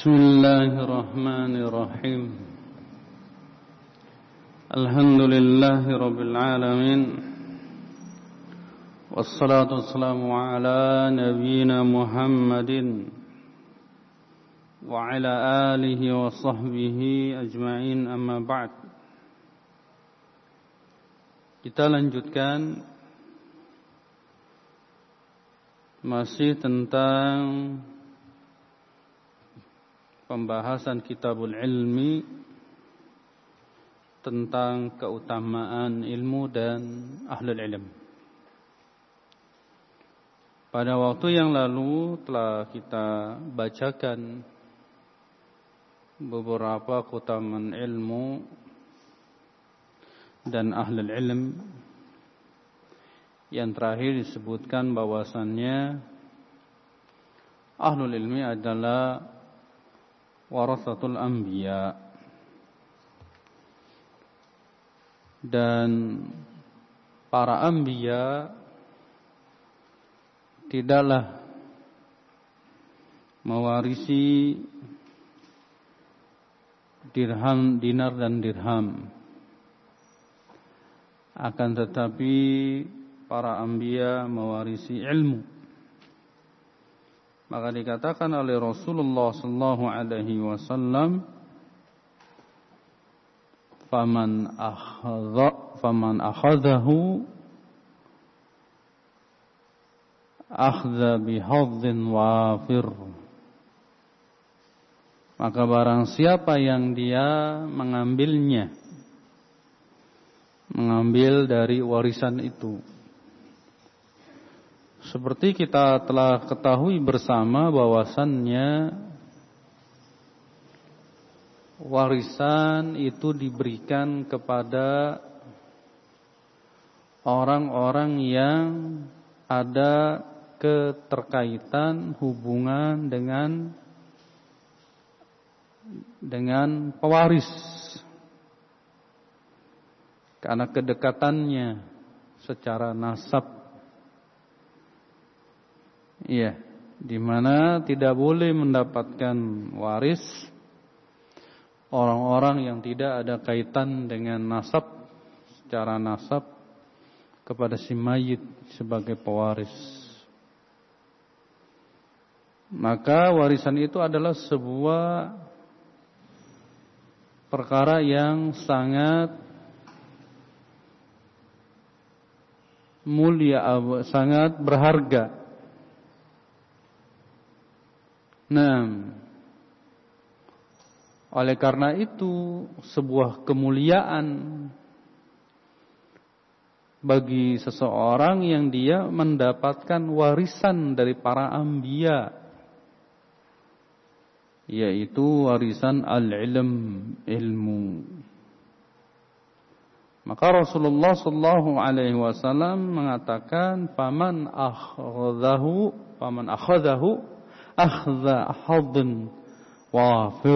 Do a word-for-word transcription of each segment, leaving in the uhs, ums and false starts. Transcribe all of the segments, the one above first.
Bismillahirrahmanirrahim. Alhamdulillahi rabbil alamin. Wassalatu wassalamu ala nabiyyina Muhammadin wa ala alihi wa sahbihi ajma'in, amma ba'd. Kita lanjutkan masih tentang pembahasan Kitabul Ilmi, tentang keutamaan ilmu dan ahlul ilm. Pada waktu yang lalu telah kita bacakan beberapa keutamaan ilmu dan ahlul ilm. Yang terakhir disebutkan bahwasannya ahlul ilmi adalah warasatul anbiya, dan para anbiya tidaklah mewarisi dirham, dinar dan dirham, akan tetapi para anbiya mewarisi ilmu. Maka dikatakan oleh Rasulullah sallallahu alaihi wasallam, faman akhadha faman akhadahu akhdha bihadhin wafir. Maka barang siapa yang dia mengambilnya, mengambil dari warisan itu, seperti kita telah ketahui bersama bahwasannya warisan itu diberikan kepada orang-orang yang ada keterkaitan hubungan dengan dengan pewaris, karena kedekatannya secara nasab. Iya, di mana tidak boleh mendapatkan waris orang-orang yang tidak ada kaitan dengan nasab, secara nasab kepada si mayit sebagai pewaris. Maka warisan itu adalah sebuah perkara yang sangat mulia, sangat berharga. Nah, oleh karena itu sebuah kemuliaan bagi seseorang yang dia mendapatkan warisan dari para anbiya, yaitu warisan al-ilm, ilmu. Maka Rasulullah sallallahu alaihi wasallam mengatakan, faman akhadhahu faman akhadhahu akhdha hadin wafir.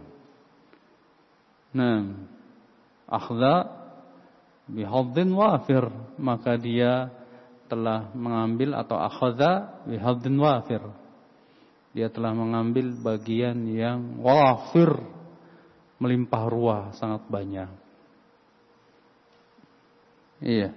Nah, akhdha bihadin wafir, maka dia telah mengambil, atau akhadha bihadin wafir, dia telah mengambil bagian yang wafir, melimpah ruah, sangat banyak. Iya.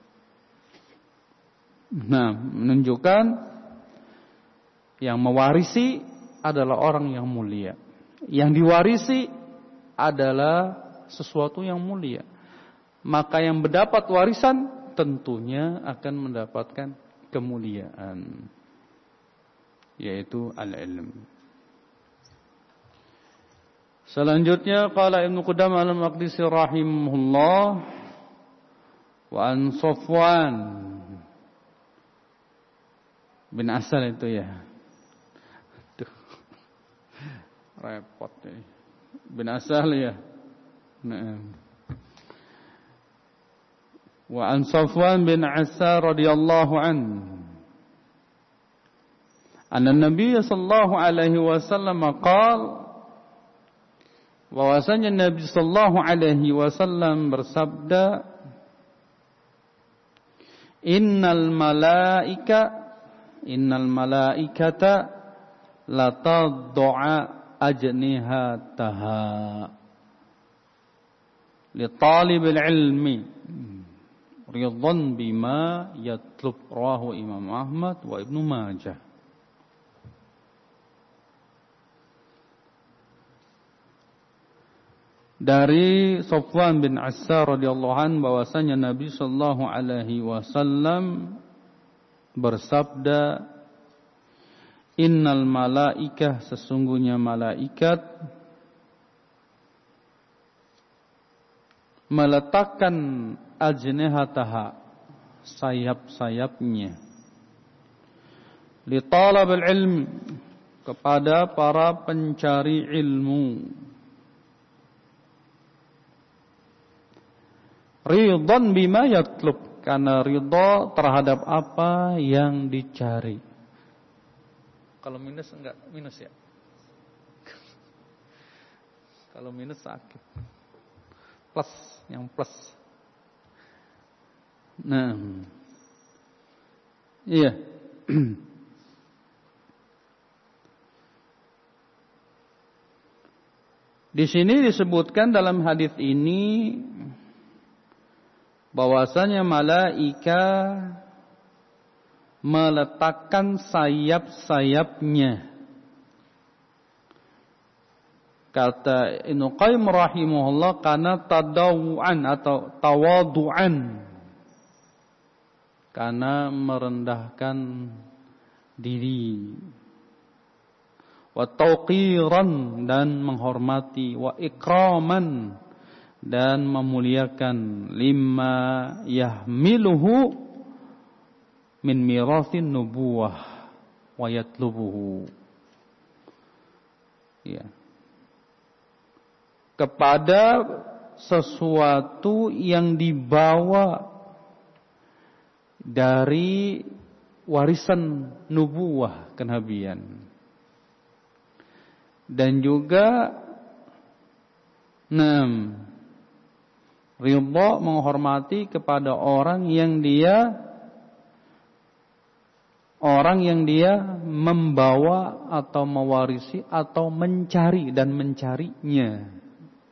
Nah, menunjukkan yang mewarisi adalah orang yang mulia, yang diwarisi adalah sesuatu yang mulia. Maka yang mendapat warisan tentunya akan mendapatkan kemuliaan, yaitu al-ilm. Selanjutnya qala Ibnu Qudamah al-Maqdisi rahimahullah, wa an Safwan bin Asal, itu ya. Tuh. Repot ini. Bin Asal ya. Nah. Wa an Safwan bin Asal radhiyallahu an. Anna Nabi sallallahu alaihi wasallam qala, bahwasanya Nabi sallallahu alaihi wasallam bersabda, Innal malaika Innal malaikata la tad'a ajnihataha li talibil ilmi ridwan bima yatlub, rawahu Imam Ahmad wa Ibnu Majah. Dari Sofwan bin Assar radhiyallahu anhu bahwasanya Nabi sallallahu alaihi wasallam bersabda, innal malaikah, sesungguhnya malaikat meletakkan ajnihataha, sayap-sayapnya, li talabil ilm, kepada para pencari ilmu, ridwan bima yatlub, karena ridha terhadap apa yang dicari. Kalau minus enggak minus ya. Kalau minus sakit. Plus, yang plus. Nah. Iya. Di sini disebutkan dalam hadis ini bahwasanya malaikat meletakkan sayap-sayapnya. Kata Ibnu Qayyim rahimahullah, karena tadawuan atau tawaduan, karena merendahkan diri, wa tauqiran, dan menghormati, wa ikraman, dan memuliakan, lima yahmiluhu min mirathin nubuwah wa yatlubuhu, ya, kepada sesuatu yang dibawa dari warisan nubuwah, kenabian, dan juga enam, ridha, menghormati kepada orang yang dia orang yang dia membawa atau mewarisi atau mencari dan mencarinya.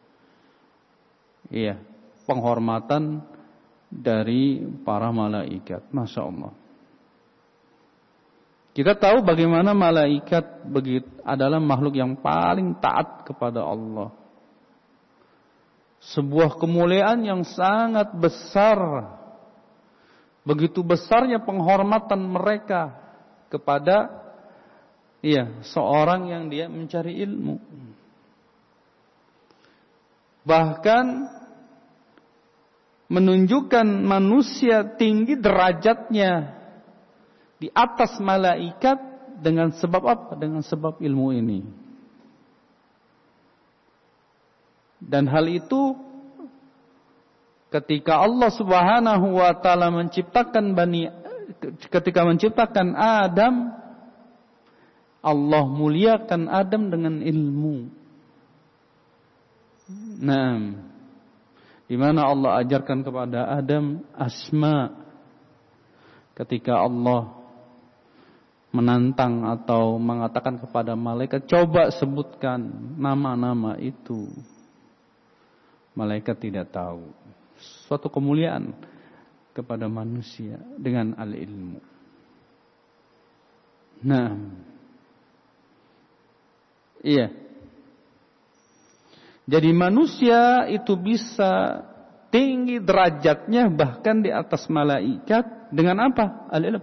Iya, penghormatan dari para malaikat. Masya Allah. Kita tahu bagaimana malaikat begitu adalah makhluk yang paling taat kepada Allah. Sebuah kemuliaan yang sangat besar. Begitu besarnya penghormatan mereka kepada, iya, seorang yang dia mencari ilmu. Bahkan menunjukkan manusia tinggi derajatnya di atas malaikat dengan sebab apa? Dengan sebab ilmu ini. Dan hal itu ketika Allah Subhanahu wa taala menciptakan bani ketika menciptakan Adam, Allah muliakan Adam dengan ilmu. Nah, di mana Allah ajarkan kepada Adam asma. Ketika Allah menantang atau mengatakan kepada malaikat, coba sebutkan nama-nama itu. Malaikat tidak tahu. Suatu kemuliaan kepada manusia dengan al-ilmu. Nah, iya. Jadi manusia itu bisa tinggi derajatnya bahkan di atas malaikat dengan apa? Al-ilm.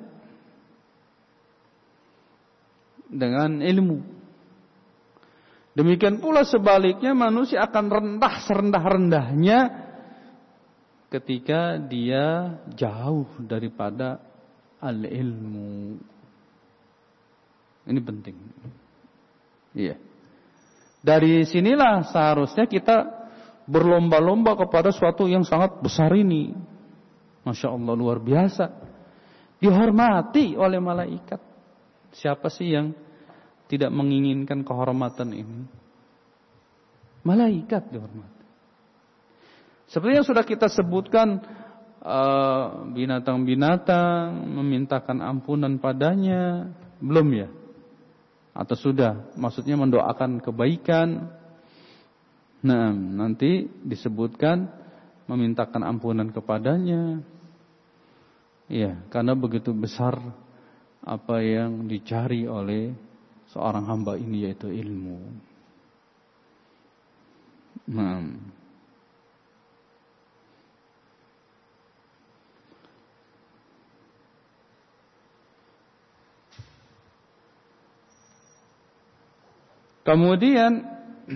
Dengan ilmu. Demikian pula sebaliknya, manusia akan rendah serendah-rendahnya ketika dia jauh daripada al-ilmu. Ini penting. Iya. Dari sinilah seharusnya kita berlomba-lomba kepada suatu yang sangat besar ini. Masya Allah, luar biasa. Dihormati oleh malaikat. Siapa sih yang tidak menginginkan kehormatan ini? Malaikat dihormati. Seperti yang sudah kita sebutkan, binatang-binatang memintakan ampunan padanya, belum ya? atau sudah, maksudnya mendoakan kebaikan. Nah, nanti disebutkan memintakan ampunan kepadanya. Iya, karena begitu besar apa yang dicari oleh seorang hamba ini, yaitu ilmu. Nah, kemudian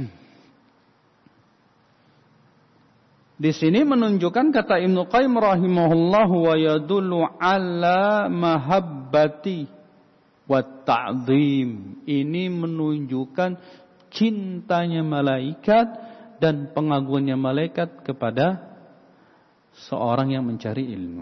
di sini menunjukkan kata Ibnu Qayyim rahimahullah, wa yadullu ala mahabbati wa ta'zim. Ini menunjukkan cintanya malaikat dan pengagungannya malaikat kepada seorang yang mencari ilmu.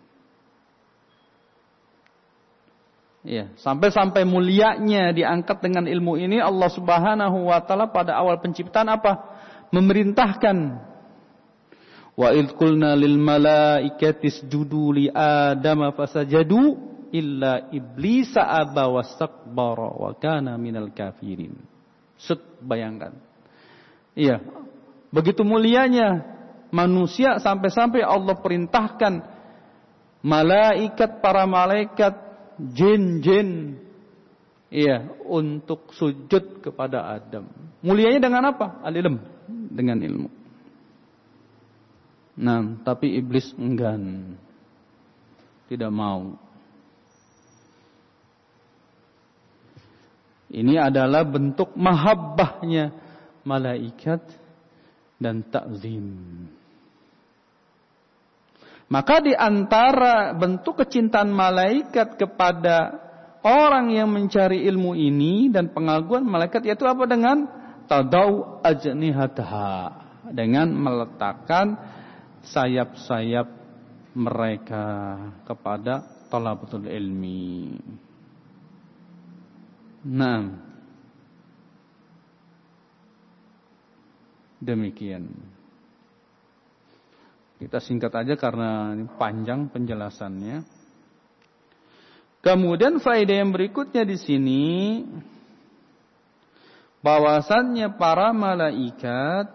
Ya, sampai-sampai mulianya diangkat dengan ilmu ini. Allah Subhanahu wa taala pada awal penciptaan apa? Memerintahkan, wa idz qulna lil malaikati isjudu li adama fasajadu illa iblisa aba wastakbara wa kana minal kafirin. Set, bayangkan. Iya, begitu mulianya manusia sampai-sampai Allah perintahkan malaikat, para malaikat, jin-jin, iya, untuk sujud kepada Adam. Mulianya dengan apa? Al-ilm, dengan ilmu. Nah, tapi iblis enggan, tidak mau. Ini adalah bentuk mahabbahnya malaikat dan takzim. Maka di antara bentuk kecintaan malaikat kepada orang yang mencari ilmu ini dan pengaguan malaikat, yaitu apa? Dengan tadau ajnihataha, dengan meletakkan sayap-sayap mereka kepada talabatul ilmi. Nah, demikian. Kita singkat aja karena ini panjang penjelasannya. Kemudian faedah yang berikutnya di sini, bahwasannya para malaikat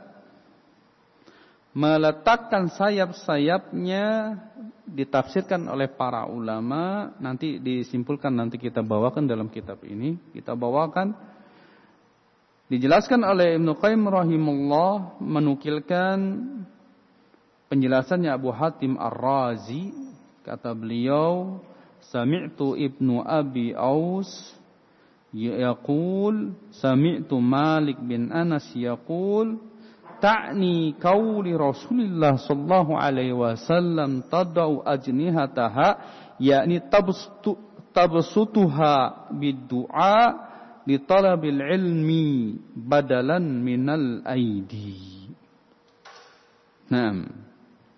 meletakkan sayap-sayapnya, ditafsirkan oleh para ulama, nanti disimpulkan, nanti kita bawakan dalam kitab ini, kita bawakan. Dijelaskan oleh Ibnu Qayyim rahimahullah, menukilkan penjelasannya Abu Hatim Ar-Razi, kata beliau, sami'tu Ibnu Abi Aus yaqul, sami'tu Malik bin Anas yaqul, ta'ni qauli Rasulillah sallallahu alaihi wasallam tadau ajnihataha, yakni tabstu tabsutuha bid-du'a li talabil ilmi badalan minal aidi. Naam.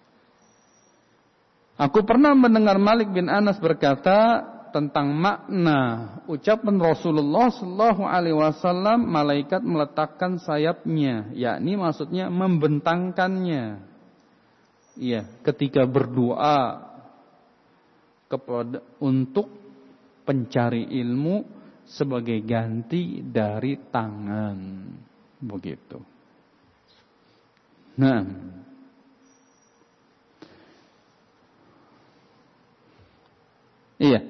Aku pernah mendengar Malik bin Anas berkata tentang makna ucapan Rasulullah sallallahu alaihi wasallam, malaikat meletakkan sayapnya, yakni maksudnya membentangkannya. Iya, ketika berdoa kepada untuk pencari ilmu sebagai ganti dari tangan, begitu. Nah, iya.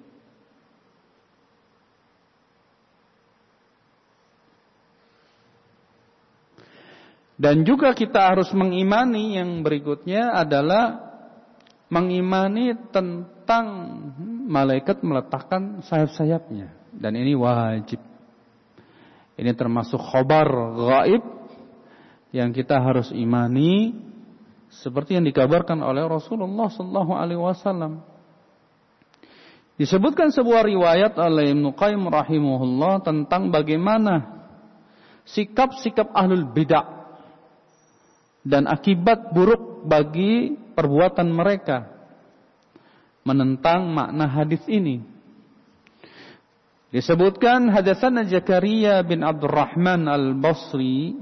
Dan juga kita harus mengimani yang berikutnya adalah mengimani tentang malaikat meletakkan sayap-sayapnya. Dan ini wajib. Ini termasuk khabar gaib yang kita harus imani, seperti yang dikabarkan oleh Rasulullah sallallahu alaihi wasallam. Disebutkan sebuah riwayat oleh Ibnu Qayyim rahimahullah tentang bagaimana sikap-sikap ahlul bid'ah dan akibat buruk bagi perbuatan mereka menentang makna hadis ini. Disebutkan hadatsana Zakaria bin Abdurrahman al-Basri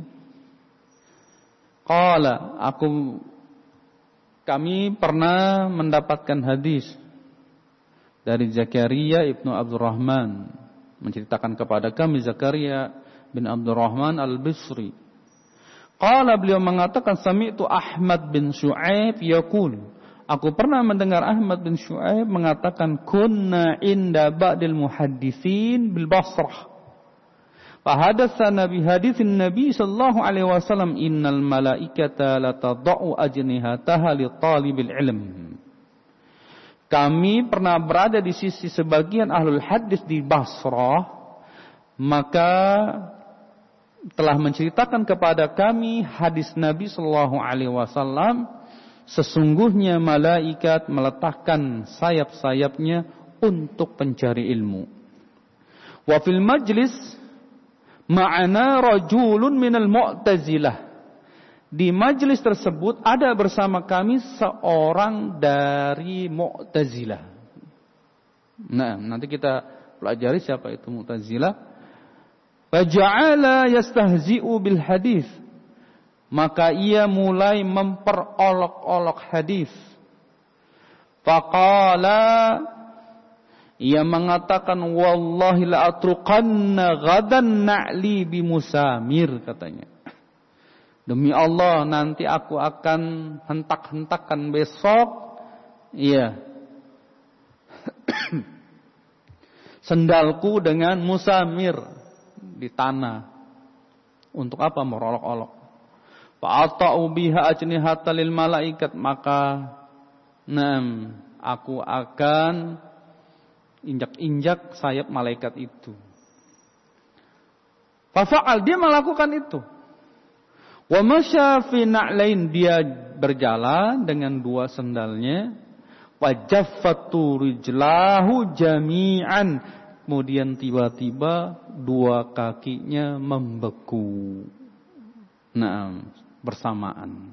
qala, aku kami pernah mendapatkan hadis dari Zakaria ibnu Abdurrahman menceritakan kepada kami Zakaria bin Abdurrahman Al-Bisri. Qala, beliau mengatakan, sami'tu Ahmad bin Syu'aib yaqul, aku pernah mendengar Ahmad bin Syu'aib mengatakan, kunna inda ba'dil muhadditsin bil Basrah. Fahadatsana bi haditsin Nabi sallallahu alaihi wasallam, innal malaikata la tad'u ajnihataha li talibil ilm. Kami pernah berada di sisi sebagian ahlul hadis di Basrah, maka telah menceritakan kepada kami hadis Nabi sallallahu alaihi wasallam, sesungguhnya malaikat meletakkan sayap-sayapnya untuk pencari ilmu. Wa fil majlis ma'ana rajulun minal Mu'tazilah. Di majlis tersebut ada bersama kami seorang dari Mu'tazilah. Nah, nanti kita pelajari siapa itu Mu'tazilah. Faja'ala yastahzi'u bil hadis. Maka ia mulai memperolok-olok hadis. Faqala, ia mengatakan, wallahi la atruqanna ghadan na'li bi Musamir, katanya. Demi Allah, nanti aku akan hentak-hentakan besok, iya, sendalku dengan Musamir di tanah. Untuk apa? Merolok-olok. Fa'ata'u biha ajnihata lil malaikat, maka nam, aku akan injak-injak sayap malaikat itu. Fafa'al, dia melakukan itu. Wa masya fi na'lain, dia berjalan dengan dua sendalnya. Wa jaffatu rijlahu jami'an, kemudian tiba-tiba dua kakinya membeku. Nah, bersamaan.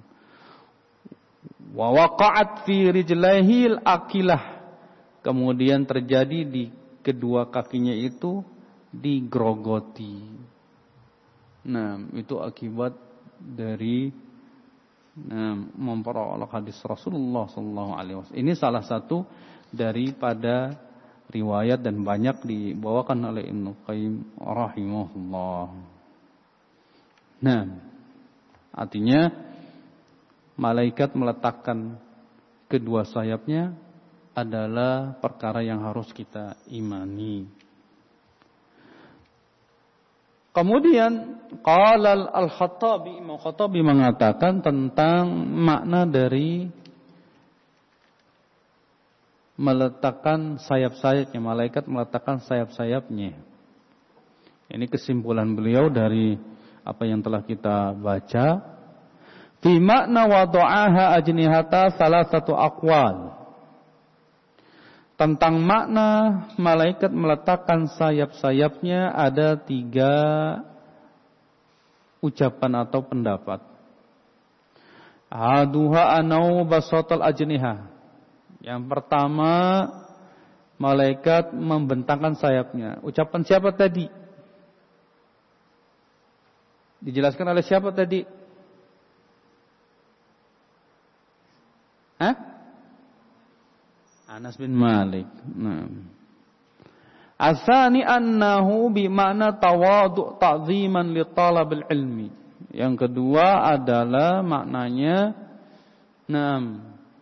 Wa waqa'at fi rijlaihi al-aqilah, kemudian terjadi di kedua kakinya itu digrogoti. Nah, itu akibat dari nah, memperoleh hadis Rasulullah sallallahu alaihi wasallam. Ini salah satu daripada riwayat dan banyak dibawakan oleh Ibnu Qayyim rahimahullah. Nah, artinya malaikat meletakkan kedua sayapnya adalah perkara yang harus kita imani. Kemudian qala al-Khattabi, Imam Khattabi mengatakan tentang makna dari meletakkan sayap-sayapnya, malaikat meletakkan sayap-sayapnya. Ini kesimpulan beliau dari apa yang telah kita baca. Fi makna wada'aha ajnihata salah satu aqwal. Tentang makna malaikat meletakkan sayap-sayapnya ada tiga ucapan atau pendapat. Aduha anau basatal ajniha. Yang pertama, malaikat membentangkan sayapnya. Ucapan siapa tadi? Dijelaskan oleh siapa tadi? Hah? Anas bin Malik. Nah. Asani annahu bimana tawadu' ta'ziman li talabil ilmi. Yang kedua adalah maknanya nam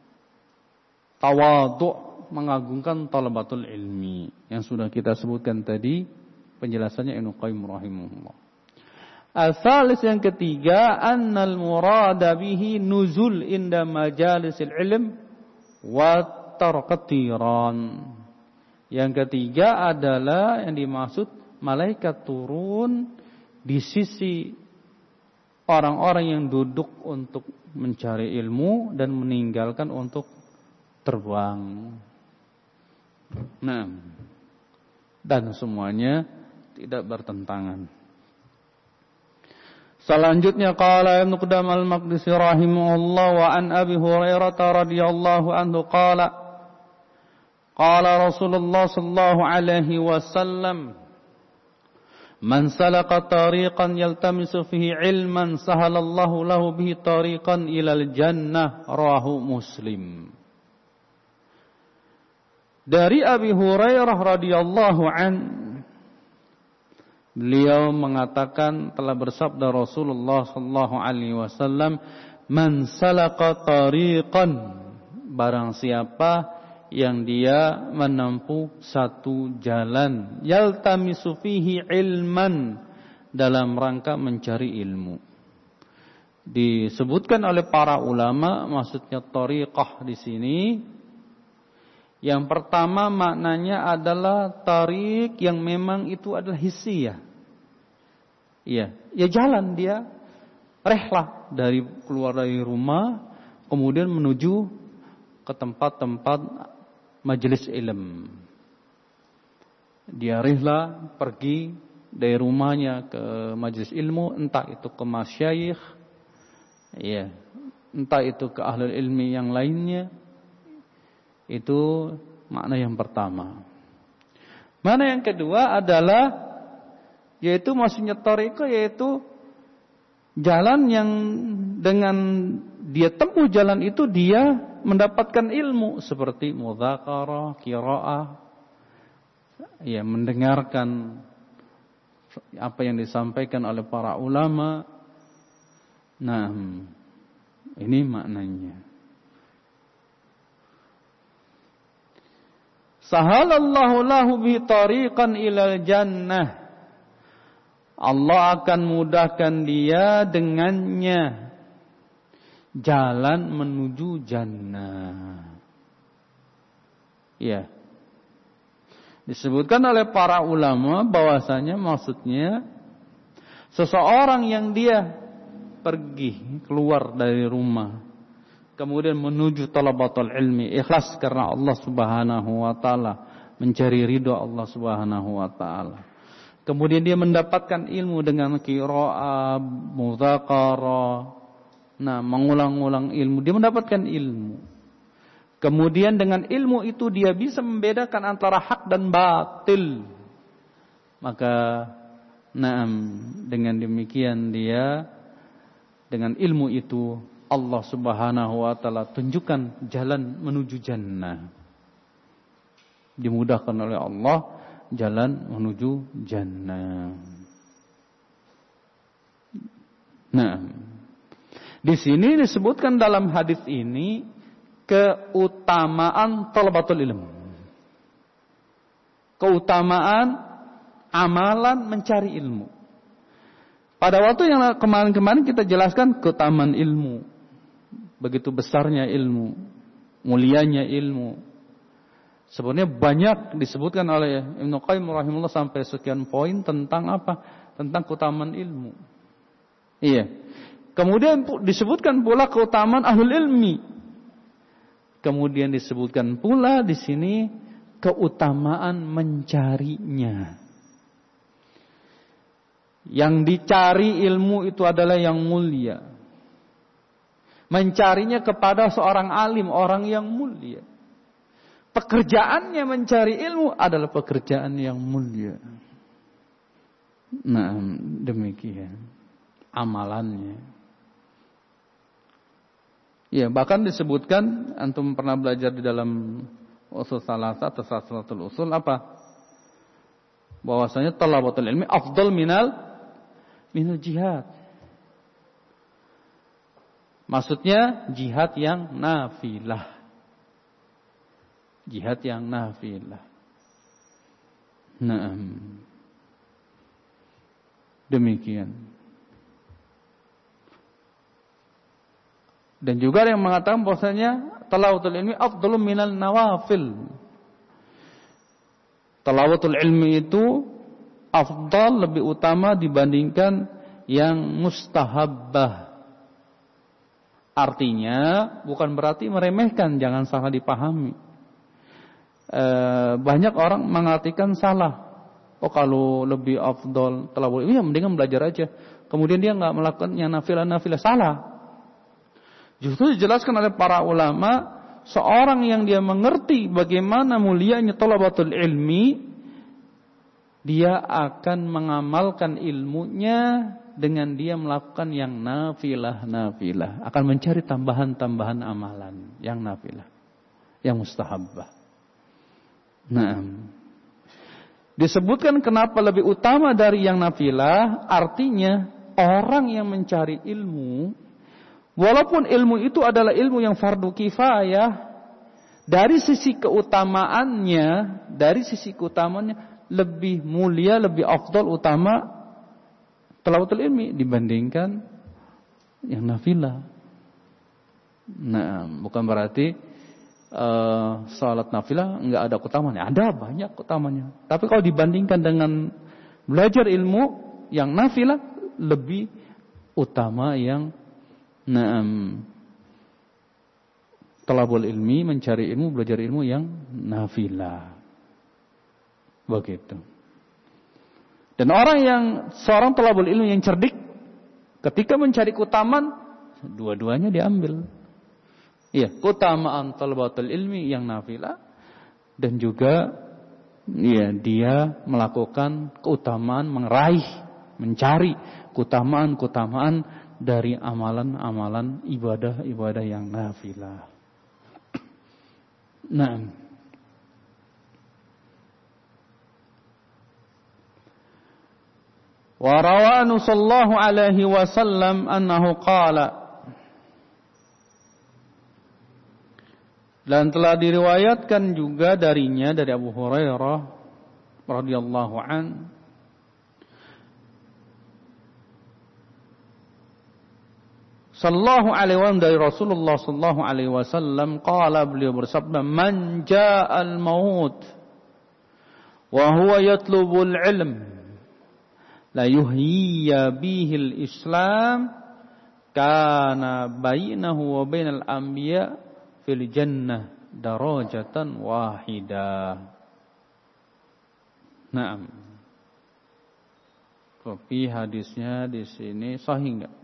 tawadu' mengagungkan talabatul ilmi yang sudah kita sebutkan tadi penjelasannya Ibnu Qayyim rahimahullah. Asalis yang ketiga annal murada bihi nuzul inda majalisil ilm wa ketiran. Yang ketiga adalah yang dimaksud malaikat turun di sisi orang-orang yang duduk untuk mencari ilmu dan meninggalkan untuk terbang. Nah, dan semuanya tidak bertentangan. Selanjutnya qala Ibnu Qudamah al-Maqdisi rahimahullah wa an Abi Hurairah radhiyallahu anhu qala qala Rasulullah sallallahu alaihi wasallam man salaka tariqan yaltamisu fihi ilman sahalallahu lahu bihi tariqan ilal jannah rawahu Muslim. Dari Abi Hurairah radhiyallahu an, Beliau mengatakan, telah bersabda Rasulullah sallallahu alaihi wasallam, "Man salaka tariqan," barang siapa yang dia menempuh satu jalan, yaltamisu fihi ilman, dalam rangka mencari ilmu. Disebutkan oleh para ulama, maksudnya tariqah di sini, yang pertama maknanya adalah tariq yang memang itu adalah hissiyah. Iya, ya jalan dia, rehlah dari keluar dari rumah, kemudian menuju ke tempat-tempat majelis ilmu. Dia rehlah pergi dari rumahnya ke majelis ilmu, entah itu ke masyayikh, ya, entah itu ke ahli ilmi yang lainnya. Itu makna yang pertama. Makna yang kedua adalah, yaitu maksudnya thariqah, yaitu jalan yang dengan dia tempuh jalan itu dia mendapatkan ilmu seperti mudzakarah, qiraah, ya, mendengarkan apa yang disampaikan oleh para ulama. Nah, ini maknanya. Sahalallahu lahu bi tariqan ilal jannah. Allah akan mudahkan dia dengannya jalan menuju jannah. Ya. Disebutkan oleh para ulama bahwasanya maksudnya seseorang yang dia pergi keluar dari rumah, kemudian menuju talabatul ilmi, ikhlas karena Allah Subhanahu wa taala, mencari ridha Allah Subhanahu wa taala. Kemudian dia mendapatkan ilmu dengan qiraah, mudzakarah, nah, mengulang-ulang ilmu, dia mendapatkan ilmu. Kemudian dengan ilmu itu dia bisa membedakan antara hak dan batil. Maka, nah, dengan demikian dia, dengan ilmu itu Allah Subhanahu wa taala tunjukkan jalan menuju jannah. Dimudahkan oleh Allah jalan menuju jannah. Nah, di sini disebutkan dalam hadis ini keutamaan talabatul ilmu. Keutamaan amalan mencari ilmu. Pada waktu yang kemarin-kemarin kita jelaskan keutamaan ilmu. Begitu besarnya ilmu, mulianya ilmu. Sebenarnya banyak disebutkan oleh Ibnu Qayyim rahimahullah sampai sekian poin tentang apa? Tentang keutamaan ilmu. Iya. Kemudian disebutkan pula keutamaan ahlul ilmi. Kemudian disebutkan pula di sini keutamaan mencarinya. Yang dicari ilmu itu adalah yang mulia. Mencarinya kepada seorang alim, orang yang mulia. Pekerjaannya mencari ilmu adalah pekerjaan yang mulia. Nah, demikian amalannya. Ya, bahkan disebutkan, antum pernah belajar di dalam usul salasa atau salasatul usul apa? Bahwasanya talabatul ilmi afdal minal minal jihad. Maksudnya jihad yang nafilah. Jihad yang nafilah. Nah, demikian. Dan juga yang mengatakan bahwasanya talawatul ilmi afdalu minal nawafil. Talawatul ilmi itu afdal, lebih utama dibandingkan yang mustahabbah. Artinya bukan berarti meremehkan, jangan salah dipahami. E, banyak orang mengartikan salah. Oh, kalau lebih afdal talawatul ilmi, ya mendingan belajar aja. Kemudian dia enggak melakukan yang nafilah-nafilah, salah. Justru dijelaskan oleh para ulama, seorang yang dia mengerti bagaimana mulianya talabatul ilmi, dia akan mengamalkan ilmunya dengan dia melakukan yang nafilah-nafilah, akan mencari tambahan-tambahan amalan yang nafilah, yang mustahabbah. Nah, Disebutkan kenapa lebih utama dari yang nafilah, artinya orang yang mencari ilmu, walaupun ilmu itu adalah ilmu yang fardu kifayah, dari sisi keutamaannya, dari sisi keutamaannya lebih mulia, lebih afdal, utama talawatul ilmi dibandingkan yang nafilah. Nah, bukan berarti uh, salat nafilah enggak ada keutamaannya. Ada banyak keutamanya. Tapi kalau dibandingkan dengan belajar ilmu, yang nafilah lebih utama yang na'am talabul ilmi, mencari ilmu, belajar ilmu yang nafilah. Begitu. Dan orang yang seorang talabul ilmu yang cerdik, ketika mencari keutamaan, dua-duanya diambil. Iya, keutamaan talabatul ilmi yang nafilah, dan juga ya, dia melakukan keutamaan, meraih, mencari keutamaan-keutamaan dari amalan-amalan ibadah-ibadah yang nafilah. Nah, wa rawanu sallallahu alaihi wasallam annahu qala, dan telah diriwayatkan juga darinya, dari Abu Hurairah radhiyallahu an, sallallahu alaihi wasallam, dari Rasulullah sallallahu alaihi wasallam, qala, beliau bersabda, man ja'al maut wa huwa yatlubul ilm la yuhyiya bihil islam kana bainahu wa bainal anbiya fil jannah darajatan wahidah. Naam. Tapi hadisnya di sini sahih enggak?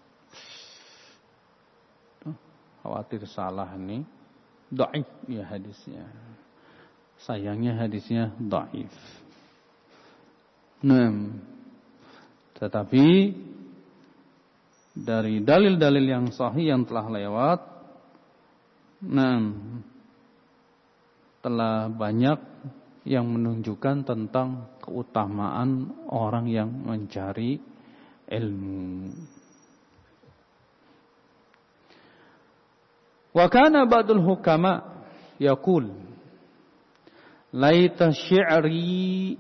Khawatir salah nih. Dhaif ya hadisnya. Sayangnya hadisnya dhaif. Naam. Tetapi dari dalil-dalil yang sahih yang telah lewat, nah, telah banyak yang menunjukkan tentang keutamaan orang yang mencari ilmu. Wa kana ba'dul hukama yaqul laita syi'ri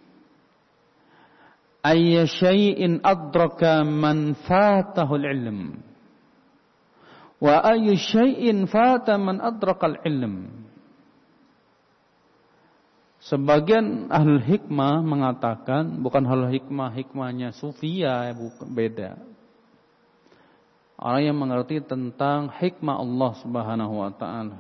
ayya syai'in adraka man fatahu al-ilm wa ayyu syai'in fata man adraka al-ilm. Sebagian ahli hikmah mengatakan, bukan ahli hikmah, hikmahnya sufia, bukan, beda. Orang yang mengerti tentang hikmah Allah Subhanahu wa taala.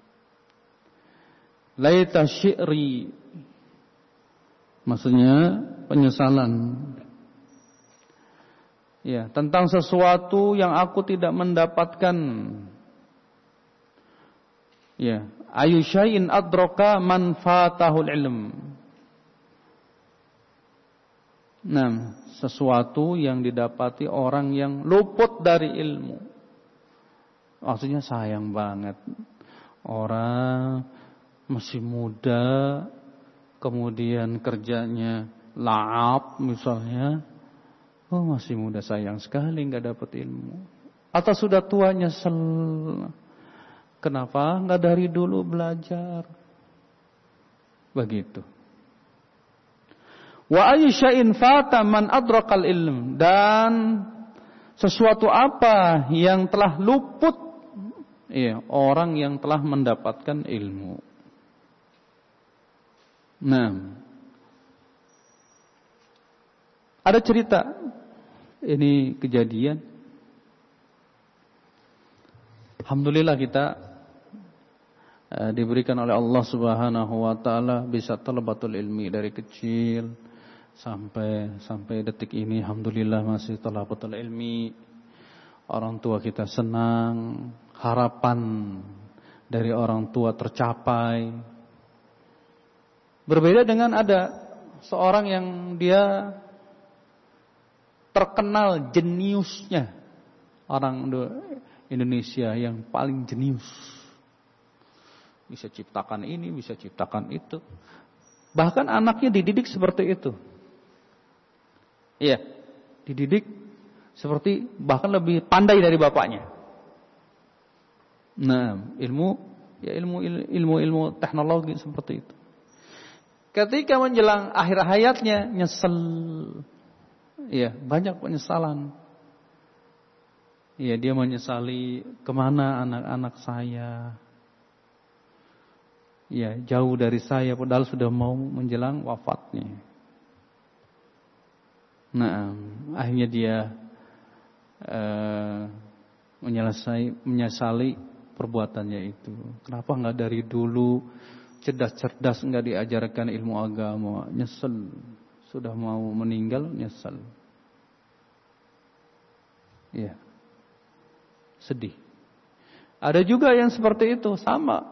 Laita syi'ri, maksudnya penyesalan. Ya, tentang sesuatu yang aku tidak mendapatkan. Ya, ayu syai'in adraka man fatahul ilm. Nah, sesuatu yang didapati orang yang luput dari ilmu. Maksudnya sayang banget. Orang masih muda, kemudian kerjanya la'ab misalnya. Oh, masih muda, sayang sekali gak dapat ilmu. Atau sudah tua, nyesel. Kenapa gak dari dulu belajar? Begitu. Wa ayyu syai'in fata man adrakal ilm, dan sesuatu apa yang telah luput, ya, orang yang telah mendapatkan ilmu. Nah, ada cerita, ini kejadian. Alhamdulillah kita eh, diberikan oleh Allah Subhanahu wa taala bisa talabatul ilmi dari kecil sampai sampai detik ini, alhamdulillah masih talabatul ilmi. Orang tua kita senang, harapan dari orang tua tercapai. Berbeda dengan ada seorang yang dia terkenal jeniusnya, orang Indonesia yang paling jenius, bisa ciptakan ini, bisa ciptakan itu. Bahkan anaknya dididik seperti itu. Iya, dididik seperti bahkan lebih pandai dari bapaknya. Nah, ilmu ya ilmu ilmu ilmu teknologi seperti itu. Ketika menjelang akhir hayatnya nyesel. Iya, banyak penyesalan. Iya, dia menyesali kemana anak-anak saya. Iya, jauh dari saya padahal sudah mau menjelang wafatnya. Nah, akhirnya dia uh, menyelesai, menyesali perbuatannya itu. Kenapa nggak dari dulu cerdas-cerdas nggak diajarkan ilmu agama? Nyesel, sudah mau meninggal nyesel. Iya, sedih. Ada juga yang seperti itu, sama.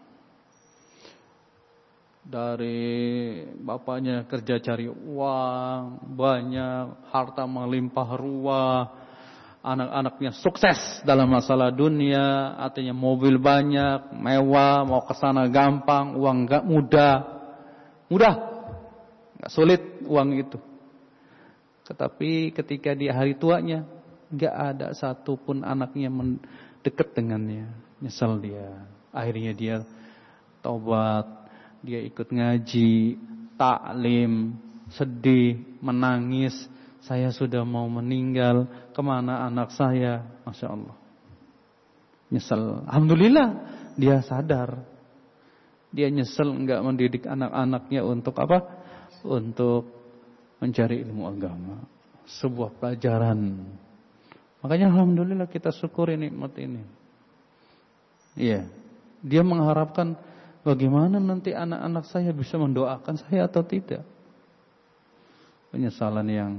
Dari bapaknya kerja cari uang, banyak, harta melimpah ruah, anak-anaknya sukses dalam masalah dunia, artinya mobil banyak, mewah, mau ke sana gampang, uang enggak mudah. Mudah. Enggak sulit uang itu. Tetapi ketika di hari tuanya, enggak ada satupun anaknya mendekat dengannya. Nyesel dia. Akhirnya dia taubat. Dia ikut ngaji, taklim, sedih, menangis. Saya sudah mau meninggal. Kemana anak saya? Masya Allah. Nyesel. Alhamdulillah dia sadar. Dia nyesel enggak mendidik anak-anaknya untuk apa? Untuk mencari ilmu agama. Sebuah pelajaran. Makanya alhamdulillah kita syukuri nikmat ini. Iya. Dia mengharapkan bagaimana nanti anak-anak saya bisa mendoakan saya atau tidak. Penyesalan yang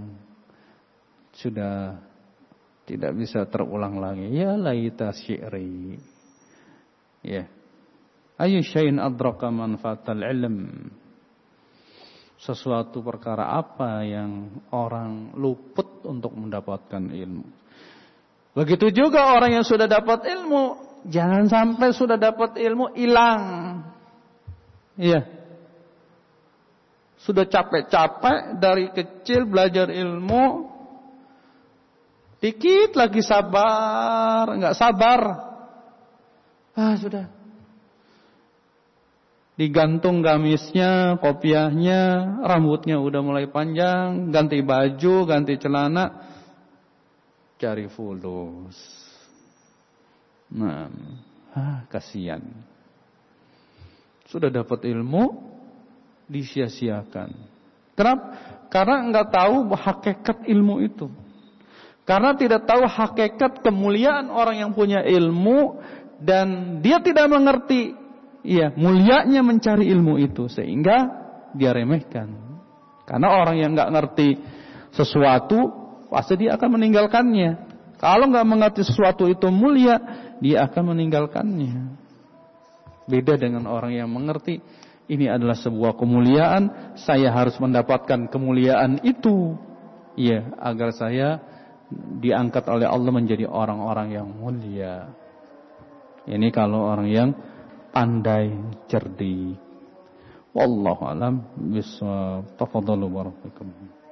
sudah tidak bisa terulang lagi. Ya laita syi'ri. Ya. Ayu syai'in adraka manfaatal ilm. Sesuatu perkara apa yang orang luput untuk mendapatkan ilmu. Begitu juga orang yang sudah dapat ilmu, jangan sampai sudah dapat ilmu hilang. Iya. Sudah capek-capek dari kecil belajar ilmu, dikit lagi sabar, enggak sabar. Ah, sudah. Digantung gamisnya, kopiahnya, rambutnya udah mulai panjang, ganti baju, ganti celana, cari fulus. Nah, ah, kasihan. Sudah dapat ilmu, disia-siakan. Kenapa? Karena enggak tahu hakikat ilmu itu. Karena tidak tahu hakikat kemuliaan orang yang punya ilmu dan dia tidak mengerti, iya, mulianya mencari ilmu itu sehingga dia remehkan. Karena orang yang enggak ngerti sesuatu pasti dia akan meninggalkannya. Kalau enggak mengerti sesuatu itu mulia, dia akan meninggalkannya. Beda dengan orang yang mengerti ini adalah sebuah kemuliaan, saya harus mendapatkan kemuliaan itu. Iya, agar saya diangkat oleh Allah menjadi orang-orang yang mulia. Ini kalau orang yang pandai, cerdik. Wallahu a'lam bishawab. Tafadhalu barakallahu.